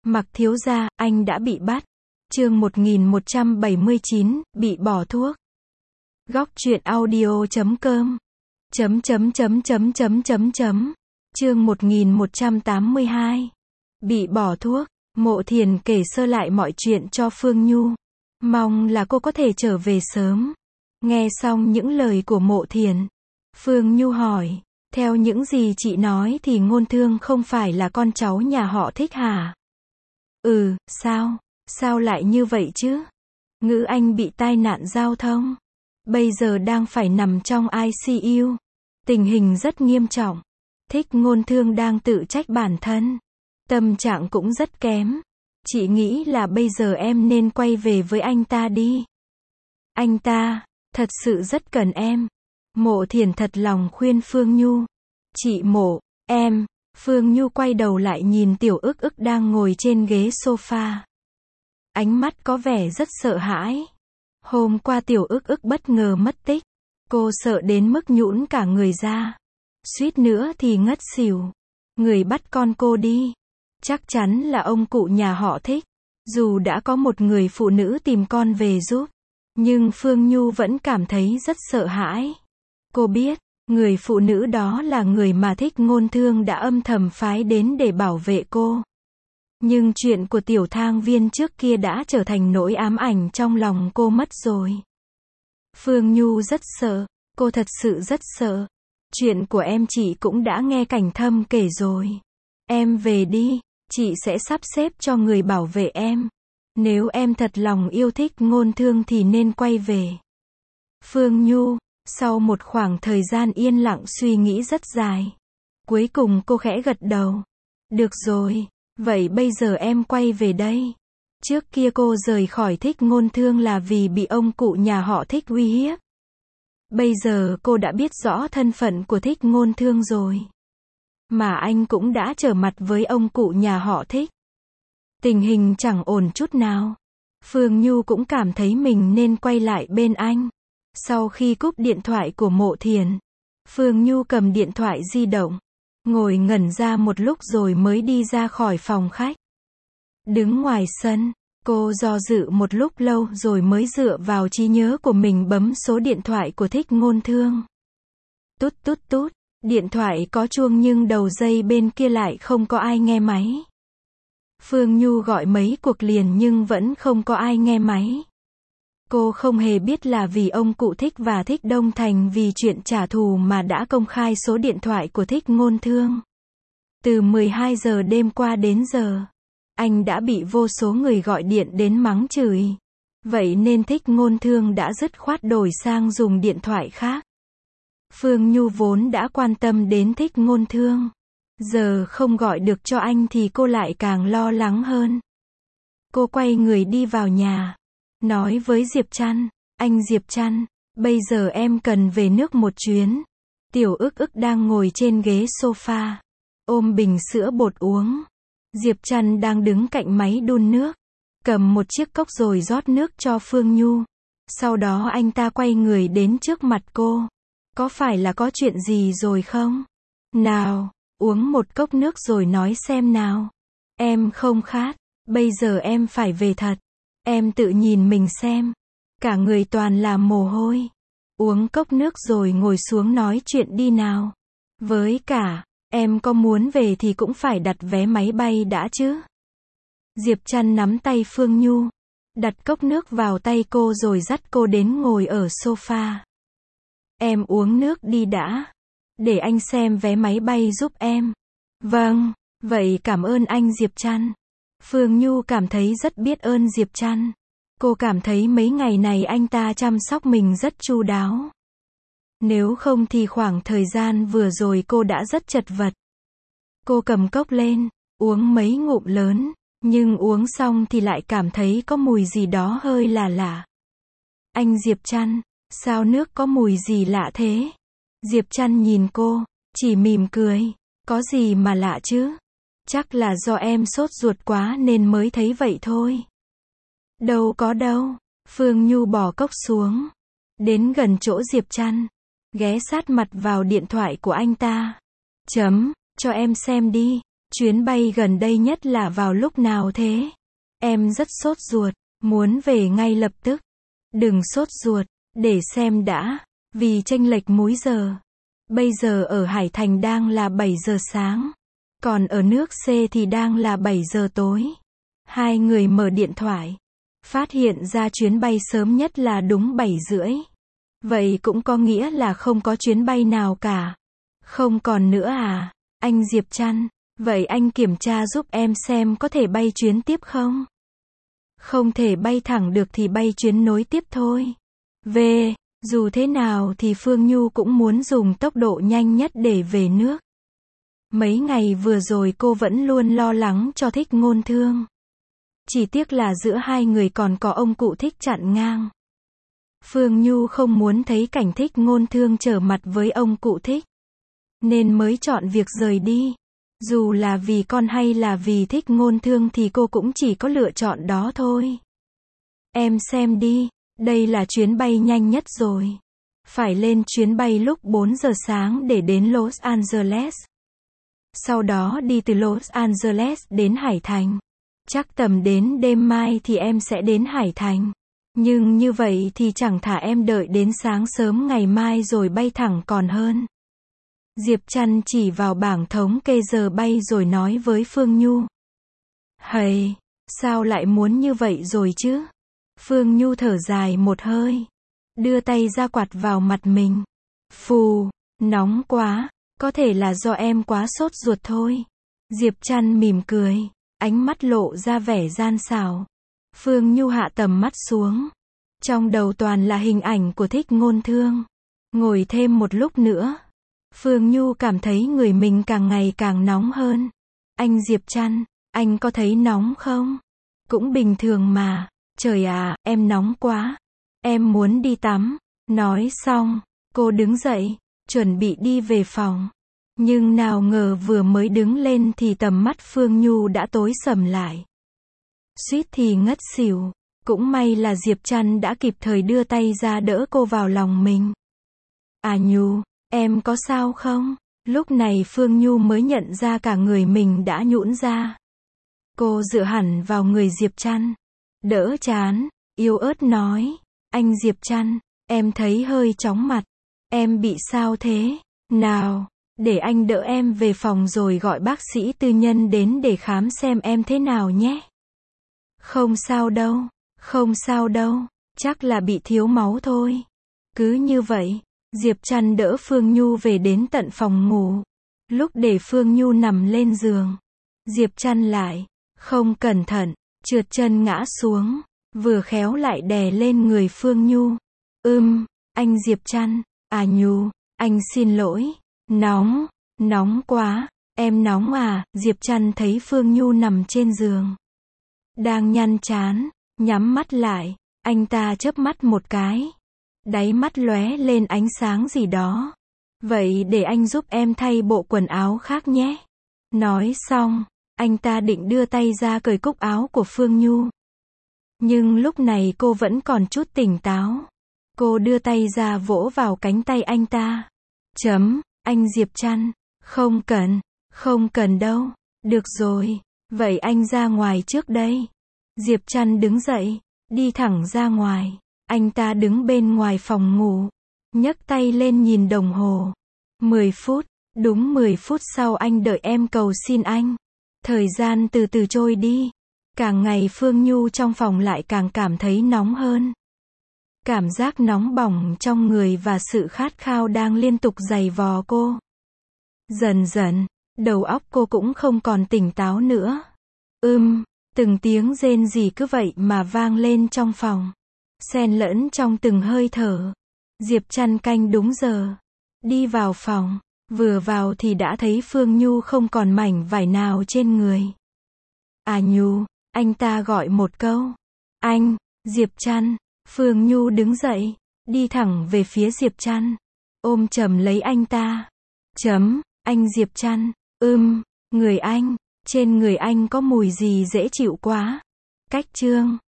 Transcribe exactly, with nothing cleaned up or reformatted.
Mặc thiếu gia, anh đã bị bắt. Chương một nghìn một trăm bảy mươi chín, bị bỏ thuốc. Góc truyện audio chấm com. Chấm chấm chấm chấm chấm chấm chấm. Chương một nghìn một trăm tám mươi hai. Bị bỏ thuốc. Mộ Thiền kể sơ lại mọi chuyện cho Phương Nhu. Mong là cô có thể trở về sớm. Nghe xong những lời của Mộ Thiền, Phương Nhu hỏi, theo những gì chị nói thì Ngôn Thương không phải là con cháu nhà họ Thích hả? Ừ, sao? Sao lại như vậy chứ? Ngữ Anh bị tai nạn giao thông. Bây giờ đang phải nằm trong i xê u. Tình hình rất nghiêm trọng. Thích Ngôn Thương đang tự trách bản thân. Tâm trạng cũng rất kém. Chị nghĩ là bây giờ em nên quay về với anh ta đi. Anh ta, thật sự rất cần em. Mộ Thiền thật lòng khuyên Phương Nhu. Chị Mộ, em. Phương Nhu quay đầu lại nhìn Tiểu Ức Ức đang ngồi trên ghế sofa. Ánh mắt có vẻ rất sợ hãi. Hôm qua Tiểu Ức Ức bất ngờ mất tích. Cô sợ đến mức nhũn cả người ra. Suýt nữa thì ngất xỉu. Người bắt con cô đi. Chắc chắn là ông cụ nhà họ Thích. Dù đã có một người phụ nữ tìm con về giúp, nhưng Phương Nhu vẫn cảm thấy rất sợ hãi. Cô biết, người phụ nữ đó là người mà Thích Ngôn Thương đã âm thầm phái đến để bảo vệ cô. Nhưng chuyện của Tiểu Thang Viên trước kia đã trở thành nỗi ám ảnh trong lòng cô mất rồi. Phương Nhu rất sợ, cô thật sự rất sợ. Chuyện của em chị cũng đã nghe Cảnh Thâm kể rồi. Em về đi, chị sẽ sắp xếp cho người bảo vệ em. Nếu em thật lòng yêu Thích Ngôn Thương thì nên quay về. Phương Nhu, sau một khoảng thời gian yên lặng suy nghĩ rất dài, cuối cùng cô khẽ gật đầu. Được rồi, vậy bây giờ em quay về đây. Trước kia cô rời khỏi Thích Ngôn Thương là vì bị ông cụ nhà họ Thích uy hiếp. Bây giờ cô đã biết rõ thân phận của Thích Ngôn Thương rồi. Mà anh cũng đã trở mặt với ông cụ nhà họ Thích. Tình hình chẳng ổn chút nào. Phương Nhu cũng cảm thấy mình nên quay lại bên anh. Sau khi cúp điện thoại của Mộ Thiền, Phương Nhu cầm điện thoại di động, ngồi ngẩn ra một lúc rồi mới đi ra khỏi phòng khách. Đứng ngoài sân, cô do dự một lúc lâu rồi mới dựa vào trí nhớ của mình bấm số điện thoại của Thích Ngôn Thương. Tút tút tút, điện thoại có chuông nhưng đầu dây bên kia lại không có ai nghe máy. Phương Nhu gọi mấy cuộc liền nhưng vẫn không có ai nghe máy. Cô không hề biết là vì ông cụ Thích và Thích Đông Thành vì chuyện trả thù mà đã công khai số điện thoại của Thích Ngôn Thương. Từ mười hai giờ đêm qua đến giờ, anh đã bị vô số người gọi điện đến mắng chửi. Vậy nên Thích Ngôn Thương đã dứt khoát đổi sang dùng điện thoại khác. Phương Nhu vốn đã quan tâm đến Thích Ngôn Thương. Giờ không gọi được cho anh thì cô lại càng lo lắng hơn. Cô quay người đi vào nhà. Nói với Diệp Trăn, anh Diệp Trăn, bây giờ em cần về nước một chuyến. Tiểu Ức Ức đang ngồi trên ghế sofa, ôm bình sữa bột uống. Diệp Trăn đang đứng cạnh máy đun nước, cầm một chiếc cốc rồi rót nước cho Phương Nhu. Sau đó anh ta quay người đến trước mặt cô. Có phải là có chuyện gì rồi không? Nào, uống một cốc nước rồi nói xem nào. Em không khát, bây giờ em phải về thật. Em tự nhìn mình xem. Cả người toàn là mồ hôi. Uống cốc nước rồi ngồi xuống nói chuyện đi nào. Với cả, em có muốn về thì cũng phải đặt vé máy bay đã chứ. Diệp Trăn nắm tay Phương Nhu, đặt cốc nước vào tay cô rồi dắt cô đến ngồi ở sofa. Em uống nước đi đã. Để anh xem vé máy bay giúp em. Vâng, vậy cảm ơn anh Diệp Trăn. Phương Nhu cảm thấy rất biết ơn Diệp Trăn. Cô cảm thấy mấy ngày này anh ta chăm sóc mình rất chu đáo. Nếu không thì khoảng thời gian vừa rồi cô đã rất chật vật. Cô cầm cốc lên, uống mấy ngụm lớn, nhưng uống xong thì lại cảm thấy có mùi gì đó hơi lạ lạ. Anh Diệp Trăn, sao nước có mùi gì lạ thế? Diệp Trăn nhìn cô, chỉ mỉm cười. Có gì mà lạ chứ? Chắc là do em sốt ruột quá nên mới thấy vậy thôi. Đâu có đâu. Phương Nhu bỏ cốc xuống, đến gần chỗ Diệp Trăn, ghé sát mặt vào điện thoại của anh ta. Chấm, cho em xem đi. Chuyến bay gần đây nhất là vào lúc nào thế? Em rất sốt ruột, muốn về ngay lập tức. Đừng sốt ruột, để xem đã, vì chênh lệch múi giờ. Bây giờ ở Hải Thành đang là bảy giờ sáng, còn ở nước C thì đang là bảy giờ tối. Hai người mở điện thoại, phát hiện ra chuyến bay sớm nhất là đúng bảy rưỡi. Vậy cũng có nghĩa là không có chuyến bay nào cả. Không còn nữa à? Anh Diệp Trăn, vậy anh kiểm tra giúp em xem có thể bay chuyến tiếp không? Không thể bay thẳng được thì bay chuyến nối tiếp thôi. V, dù thế nào thì Phương Nhu cũng muốn dùng tốc độ nhanh nhất để về nước. Mấy ngày vừa rồi cô vẫn luôn lo lắng cho Thích Ngôn Thương. Chỉ tiếc là giữa hai người còn có ông cụ Thích chặn ngang. Phương Nhu không muốn thấy cảnh Thích Ngôn Thương trở mặt với ông cụ Thích, nên mới chọn việc rời đi. Dù là vì con hay là vì Thích Ngôn Thương thì cô cũng chỉ có lựa chọn đó thôi. Em xem đi, đây là chuyến bay nhanh nhất rồi. Phải lên chuyến bay lúc bốn giờ sáng để đến Los Angeles. Sau đó đi từ Los Angeles đến Hải Thành. Chắc tầm đến đêm mai thì em sẽ đến Hải Thành. Nhưng như vậy thì chẳng thà em đợi đến sáng sớm ngày mai rồi bay thẳng còn hơn. Diệp Trăn chỉ vào bảng thống kê giờ bay rồi nói với Phương Nhu. Hầy, sao lại muốn như vậy rồi chứ? Phương Nhu thở dài một hơi, đưa tay ra quạt vào mặt mình. Phù, nóng quá, có thể là do em quá sốt ruột thôi. Diệp Trăn mỉm cười, ánh mắt lộ ra vẻ gian xảo. Phương Nhu hạ tầm mắt xuống. Trong đầu toàn là hình ảnh của Thích Ngôn Thương. Ngồi thêm một lúc nữa, Phương Nhu cảm thấy người mình càng ngày càng nóng hơn. Anh Diệp Trăn, anh có thấy nóng không? Cũng bình thường mà. Trời à, em nóng quá. Em muốn đi tắm. Nói xong, cô đứng dậy, chuẩn bị đi về phòng. Nhưng nào ngờ vừa mới đứng lên thì tầm mắt Phương Nhu đã tối sầm lại. Suýt thì ngất xỉu. Cũng may là Diệp Trăn đã kịp thời đưa tay ra đỡ cô vào lòng mình. À Nhu, em có sao không? Lúc này Phương Nhu mới nhận ra cả người mình đã nhũn ra. Cô dựa hẳn vào người Diệp Trăn, đỡ chán, yếu ớt nói. Anh Diệp Trăn, em thấy hơi chóng mặt. Em bị sao thế? Nào, để anh đỡ em về phòng rồi gọi bác sĩ tư nhân đến để khám xem em thế nào nhé. Không sao đâu, không sao đâu, chắc là bị thiếu máu thôi. Cứ như vậy, Diệp Trăn đỡ Phương Nhu về đến tận phòng ngủ. Lúc để Phương Nhu nằm lên giường, Diệp Trăn lại, không cẩn thận, trượt chân ngã xuống, vừa khéo lại đè lên người Phương Nhu. Ưm, anh Diệp Trăn, à Nhu, anh xin lỗi, nóng, nóng quá, em nóng à? Diệp Trăn thấy Phương Nhu nằm trên giường, đang nhăn trán, nhắm mắt lại, anh ta chớp mắt một cái. Đáy mắt lóe lên ánh sáng gì đó. Vậy để anh giúp em thay bộ quần áo khác nhé. Nói xong, anh ta định đưa tay ra cởi cúc áo của Phương Nhu. Nhưng lúc này cô vẫn còn chút tỉnh táo. Cô đưa tay ra vỗ vào cánh tay anh ta. Chấm, anh Diệp Trăn, không cần, không cần đâu. Được rồi, vậy anh ra ngoài trước đây. Diệp Trăn đứng dậy, đi thẳng ra ngoài. Anh ta đứng bên ngoài phòng ngủ, nhấc tay lên nhìn đồng hồ. mười phút, đúng mười phút sau anh đợi em cầu xin anh. Thời gian từ từ trôi đi. Càng ngày Phương Nhu trong phòng lại càng cảm thấy nóng hơn. Cảm giác nóng bỏng trong người và sự khát khao đang liên tục giày vò cô. Dần dần, đầu óc cô cũng không còn tỉnh táo nữa. Ưm, từng tiếng rên rỉ cứ vậy mà vang lên trong phòng, xen lẫn trong từng hơi thở. Diệp Trăn canh đúng giờ, đi vào phòng, vừa vào thì đã thấy Phương Nhu không còn mảnh vải nào trên người. À Nhu, anh ta gọi một câu. Anh, Diệp Trăn. Phương Nhu đứng dậy, đi thẳng về phía Diệp Trăn, ôm chầm lấy anh ta. Chấm, anh Diệp Trăn, ưm, người anh, trên người anh có mùi gì dễ chịu quá. Cách chương